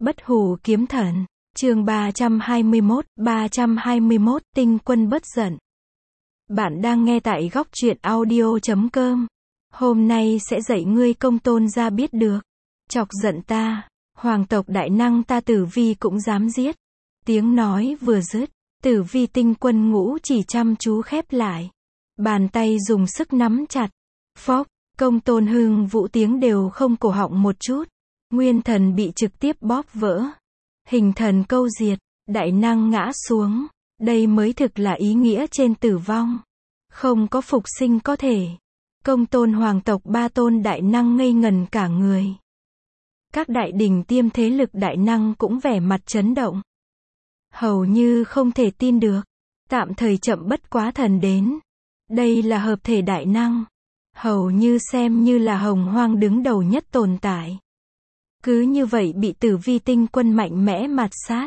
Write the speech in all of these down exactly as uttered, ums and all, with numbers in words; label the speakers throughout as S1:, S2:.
S1: Bất hủ kiếm thần, chương ba trăm hai mươi mốt, ba trăm hai mươi mốt, tinh quân bất giận. Bạn đang nghe tại góc truyện audio chấm com. Hôm nay sẽ dạy ngươi công tôn gia biết được. Chọc giận ta, hoàng tộc đại năng ta Tử Vi cũng dám giết. Tiếng nói vừa dứt, Tử Vi tinh quân ngũ chỉ chăm chú khép lại. Bàn tay dùng sức nắm chặt. Phốc, công tôn hưng vũ tiếng đều không cổ họng một chút. Nguyên thần bị trực tiếp bóp vỡ. Hình thần câu diệt, đại năng ngã xuống. Đây mới thực là ý nghĩa trên tử vong. Không có phục sinh có thể. Công tôn hoàng tộc ba tôn đại năng ngây ngần cả người. Các đại đỉnh tiêm thế lực đại năng cũng vẻ mặt chấn động. Hầu như không thể tin được. Tạm thời chậm bất quá thần đến. Đây là hợp thể đại năng. Hầu như xem như là hồng hoang đứng đầu nhất tồn tại. Cứ như vậy bị Tử Vi tinh quân mạnh mẽ mạt sát.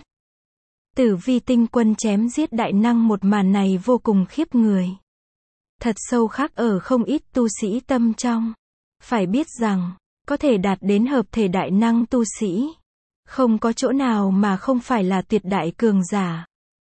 S1: Tử Vi tinh quân chém giết đại năng một màn này vô cùng khiếp người. Thật sâu khắc ở không ít tu sĩ tâm trong. Phải biết rằng, có thể đạt đến hợp thể đại năng tu sĩ. Không có chỗ nào mà không phải là tuyệt đại cường giả.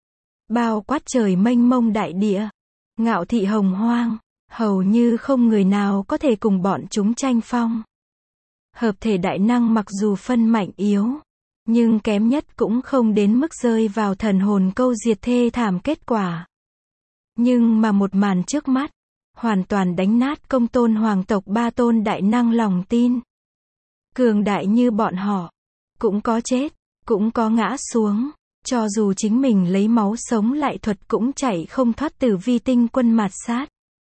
S1: Bao quát trời mênh mông đại địa. Ngạo thị hồng hoang. Hầu như không người nào có thể cùng bọn chúng tranh phong. Hợp thể đại năng mặc dù phân mạnh yếu, nhưng kém nhất cũng không đến mức rơi vào thần hồn câu diệt thê thảm kết quả. Nhưng mà một màn trước mắt, hoàn toàn đánh nát công tôn hoàng tộc ba tôn đại năng lòng tin. Cường đại như bọn họ, cũng có chết, cũng có ngã xuống, cho dù chính mình lấy máu sống lại thuật cũng chạy không thoát Tử Vi tinh quân mạt sát.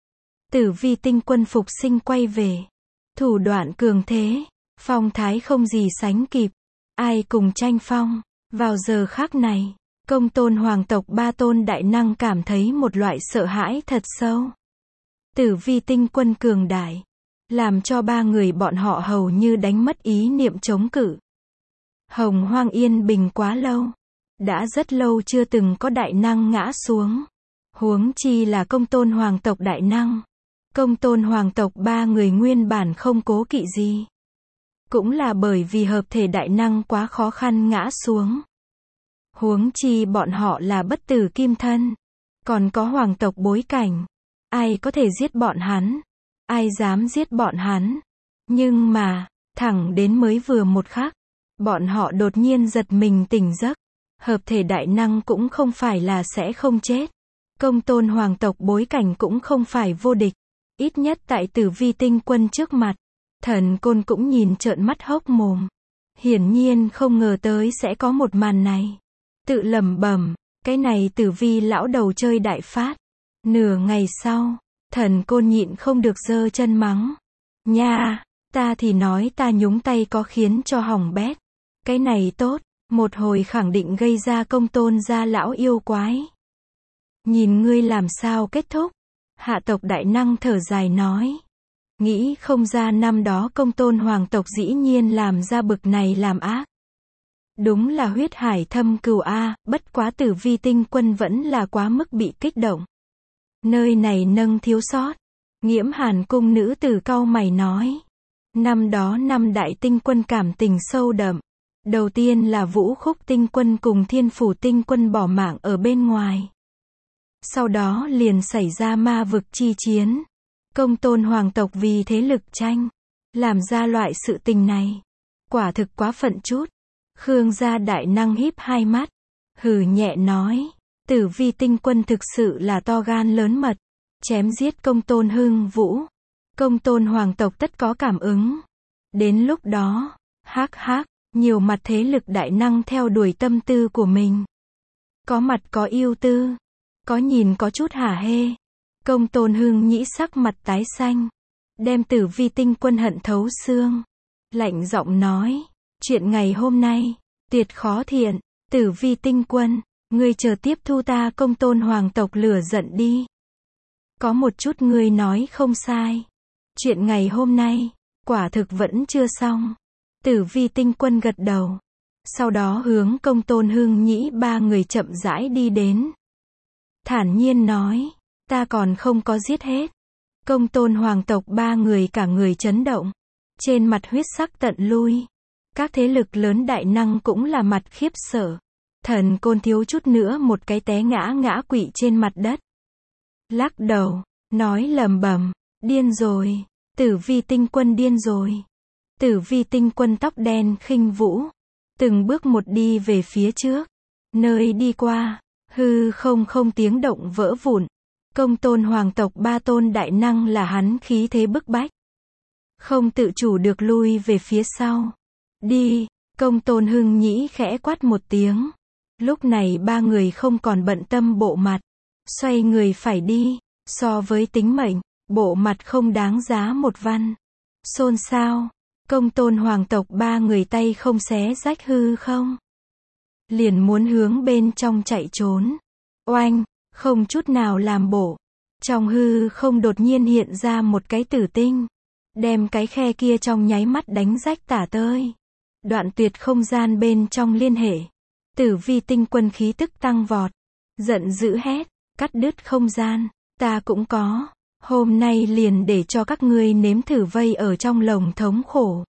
S1: Tử Vi tinh quân phục sinh quay về, thủ đoạn cường thế. Phong thái không gì sánh kịp. Ai cùng tranh phong. Vào giờ khắc này, công tôn hoàng tộc ba tôn đại năng cảm thấy một loại sợ hãi thật sâu. Tử Vi tinh quân cường đại, làm cho ba người bọn họ hầu như đánh mất ý niệm chống cự. Hồng hoang yên bình quá lâu. Đã rất lâu chưa từng có đại năng ngã xuống. Huống chi là công tôn hoàng tộc đại năng. Công tôn hoàng tộc ba người nguyên bản không cố kỵ gì. Cũng là bởi vì hợp thể đại năng quá khó khăn ngã xuống. Huống chi bọn họ là bất tử kim thân. Còn có hoàng tộc bối cảnh. Ai có thể giết bọn hắn? Ai dám giết bọn hắn? Nhưng mà, thẳng đến mới vừa một khắc, bọn họ đột nhiên giật mình tỉnh giấc. Hợp thể đại năng cũng không phải là sẽ không chết. Công tôn hoàng tộc bối cảnh cũng không phải vô địch. Ít nhất tại Tử Vi tinh quân trước mặt. Thần côn cũng nhìn trợn mắt hốc mồm. Hiển nhiên không ngờ tới sẽ có một màn này. Tự lẩm bẩm, cái này Tử Vi lão đầu chơi đại phát. Nửa ngày sau, thần côn nhịn không được giơ chân mắng. Nha, ta thì nói ta nhúng tay có khiến cho hỏng bét. Cái này tốt, một hồi khẳng định gây ra công tôn gia lão yêu quái. Nhìn ngươi làm sao kết thúc. Hạ tộc đại năng thở dài nói. Nghĩ không ra năm đó công tôn hoàng tộc dĩ nhiên làm ra bực này làm ác. Đúng là huyết hải thâm cừu a, bất quá Tử Vi tinh quân vẫn là quá mức bị kích động. Nơi này nâng thiếu sót. Nghiễm Hàn cung nữ tử cau mày nói. Năm đó năm đại tinh quân cảm tình sâu đậm. Đầu tiên là Vũ Khúc tinh quân cùng Thiên Phủ tinh quân bỏ mạng ở bên ngoài. Sau đó liền xảy ra ma vực chi chiến. Công tôn hoàng tộc vì thế lực tranh, làm ra loại sự tình này. Quả thực quá phận chút. Khương gia đại năng híp hai mắt, hừ nhẹ nói, Tử Vi tinh quân thực sự là to gan lớn mật, chém giết công tôn hưng vũ. Công tôn hoàng tộc tất có cảm ứng. Đến lúc đó, hắc hắc, nhiều mặt thế lực đại năng theo đuổi tâm tư của mình. Có mặt có ưu tư, có nhìn có chút hả hê. Công tôn hưng nhĩ sắc mặt tái xanh, đem Tử Vi tinh quân hận thấu xương, lạnh giọng nói, chuyện ngày hôm nay, tuyệt khó thiện. Tử Vi tinh quân, ngươi chờ tiếp thu ta công tôn hoàng tộc lửa giận đi. Có một chút ngươi nói không sai. Chuyện ngày hôm nay, quả thực vẫn chưa xong. Tử Vi tinh quân gật đầu, sau đó hướng công tôn hưng nhĩ ba người chậm rãi đi đến. Thản nhiên nói. Ta còn không có giết hết. Công tôn hoàng tộc ba người cả người chấn động. Trên mặt huyết sắc tận lui. Các thế lực lớn đại năng cũng là mặt khiếp sợ. Thần Côn thiếu chút nữa một cái té ngã ngã quỵ trên mặt đất. Lắc đầu, nói lầm bầm, điên rồi, Tử Vi Tinh Quân điên rồi. Tử Vi Tinh Quân tóc đen khinh vũ, từng bước một đi về phía trước. Nơi đi qua, hư không không tiếng động vỡ vụn. Công tôn hoàng tộc ba tôn đại năng là hắn khí thế bức bách. Không tự chủ được lui về phía sau. Đi, công tôn hưng nhĩ khẽ quát một tiếng. Lúc này ba người không còn bận tâm bộ mặt. Xoay người phải đi, so với tính mệnh, bộ mặt không đáng giá một văn. Xôn xao, công tôn hoàng tộc ba người tay không xé rách hư không. Liền muốn hướng bên trong chạy trốn. Oanh, không chút nào làm bộ. Trong hư không đột nhiên hiện ra một cái tử tinh. Đem cái khe kia trong nháy mắt đánh rách tả tơi. Đoạn tuyệt không gian bên trong liên hệ. Tử Vi Tinh Quân khí tức tăng vọt. Giận dữ hét, cắt đứt không gian, ta cũng có. Hôm nay liền để cho các ngươi nếm thử vây ở trong lồng thống khổ.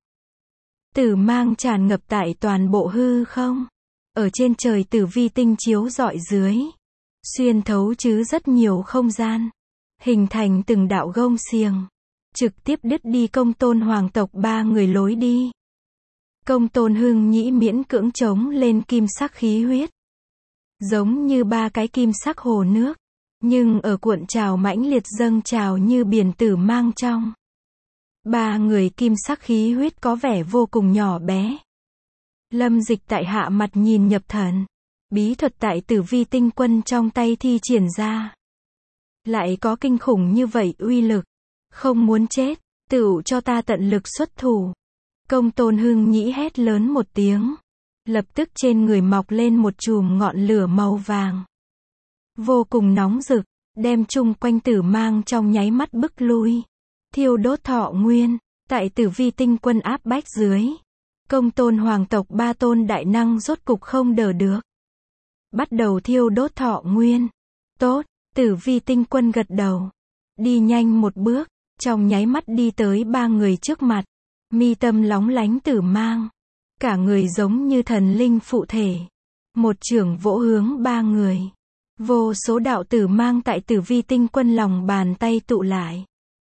S1: Tử mang tràn ngập tại toàn bộ hư không. Ở trên trời Tử Vi tinh chiếu rọi dưới. Xuyên thấu chứ rất nhiều không gian. Hình thành từng đạo gông xiềng. Trực tiếp đứt đi công tôn hoàng tộc ba người lối đi. Công tôn hưng nhĩ miễn cưỡng chống lên kim sắc khí huyết. Giống như ba cái kim sắc hồ nước. Nhưng ở cuộn trào mãnh liệt dâng trào như biển tử mang trong. Ba người kim sắc khí huyết có vẻ vô cùng nhỏ bé. Lâm Dịch tại hạ mặt nhìn nhập thần. Bí thuật tại Tử Vi Tinh Quân trong tay thi triển ra. Lại có kinh khủng như vậy uy lực. Không muốn chết, tựu cho ta tận lực xuất thủ. Công tôn hưng nhĩ hét lớn một tiếng. Lập tức trên người mọc lên một chùm ngọn lửa màu vàng. Vô cùng nóng rực, đem chung quanh tử mang trong nháy mắt bức lui. Thiêu đốt thọ nguyên, tại Tử Vi Tinh Quân áp bách dưới. Công tôn hoàng tộc ba tôn đại năng rốt cục không đỡ được. Bắt đầu thiêu đốt thọ nguyên. Tốt, Tử Vi Tinh Quân gật đầu. Đi nhanh một bước, trong nháy mắt đi tới ba người trước mặt. Mi tâm lóng lánh tử mang. Cả người giống như thần linh phụ thể. Một chưởng vỗ hướng ba người. Vô số đạo tử mang tại Tử Vi Tinh Quân lòng bàn tay tụ lại.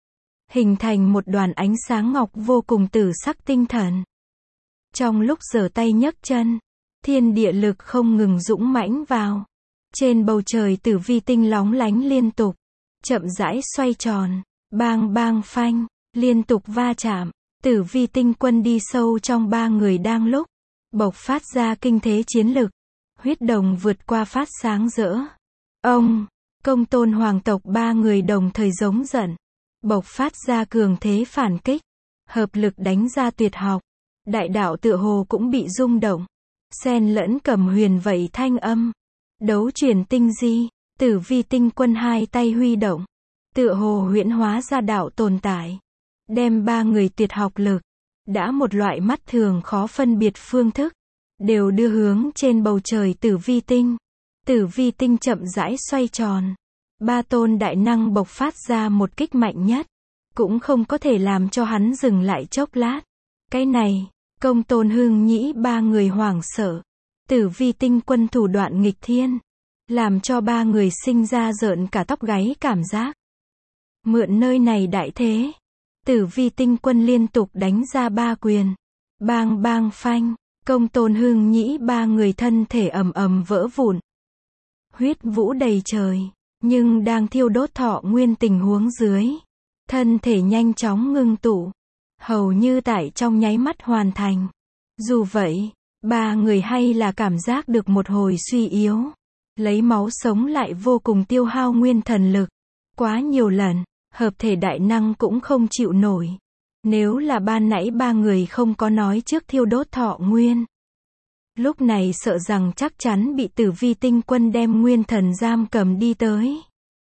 S1: Hình thành một đoàn ánh sáng ngọc vô cùng tử sắc tinh thần. Trong lúc giở tay nhấc chân, thiên địa lực không ngừng dũng mãnh vào. Trên bầu trời Tử Vi Tinh lóng lánh liên tục. Chậm rãi xoay tròn. Bang bang phanh. Liên tục va chạm. Tử Vi Tinh Quân đi sâu trong ba người đang lúc. Bộc phát ra kinh thế chiến lực. Huyết đồng vượt qua phát sáng rỡ. Ông, công tôn hoàng tộc ba người đồng thời giống giận. Bộc phát ra cường thế phản kích. Hợp lực đánh ra tuyệt học. Đại đạo tựa hồ cũng bị rung động. Xen lẫn cầm huyền vậy thanh âm. Đấu chuyển tinh di. Tử Vi Tinh Quân hai tay huy động. Tựa hồ huyễn hóa ra đạo tồn tại. Đem ba người tuyệt học lực. Đã một loại mắt thường khó phân biệt phương thức. Đều đưa hướng trên bầu trời Tử Vi Tinh. Tử Vi Tinh chậm rãi xoay tròn. Ba tôn đại năng bộc phát ra một kích mạnh nhất. Cũng không có thể làm cho hắn dừng lại chốc lát. Cái này, công tôn hưng nhĩ ba người hoảng sợ. Tử Vi Tinh Quân thủ đoạn nghịch thiên. Làm cho ba người sinh ra rợn cả tóc gáy cảm giác. Mượn nơi này đại thế. Tử Vi Tinh Quân liên tục đánh ra ba quyền. Bang bang phanh. Công tôn hưng nhĩ ba người thân thể ầm ầm vỡ vụn. Huyết vũ đầy trời. Nhưng đang thiêu đốt thọ nguyên tình huống dưới. Thân thể nhanh chóng ngưng tụ. Hầu như tại trong nháy mắt hoàn thành. Dù vậy, ba người hay là cảm giác được một hồi suy yếu. Lấy máu sống lại vô cùng tiêu hao nguyên thần lực. Quá nhiều lần, hợp thể đại năng cũng không chịu nổi. Nếu là ban nãy ba người không có nói trước thiêu đốt thọ nguyên. Lúc này sợ rằng chắc chắn bị Tử Vi Tinh Quân đem nguyên thần giam cầm đi tới.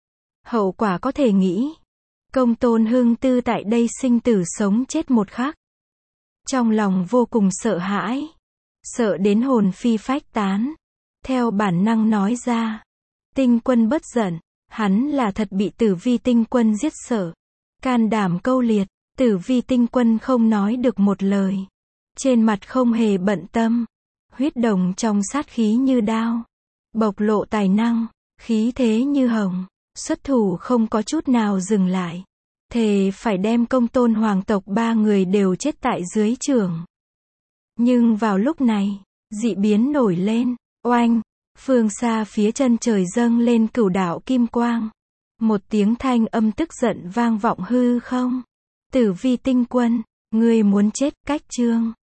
S1: Hậu quả có thể nghĩ. Công tôn hưng tư tại đây sinh tử sống chết một khắc. Trong lòng vô cùng sợ hãi. Sợ đến hồn phi phách tán. Theo bản năng nói ra. Tinh Quân bất giận. Hắn là thật bị Tử Vi Tinh Quân giết sợ. Can đảm câu liệt. Tử Vi Tinh Quân không nói được một lời. trên mặt không hề bận tâm. Huyết đồng trong sát khí như đao, bộc lộ tài năng, khí thế như hồng, xuất thủ không có chút nào dừng lại. Thề phải đem Công Tôn hoàng tộc ba người đều chết tại dưới chưởng. Nhưng vào lúc này, dị biến nổi lên, oanh, phương xa phía chân trời dâng lên cửu đạo kim quang. Một tiếng thanh âm tức giận vang vọng hư không. Tử Vi tinh quân, ngươi muốn chết, cách chương.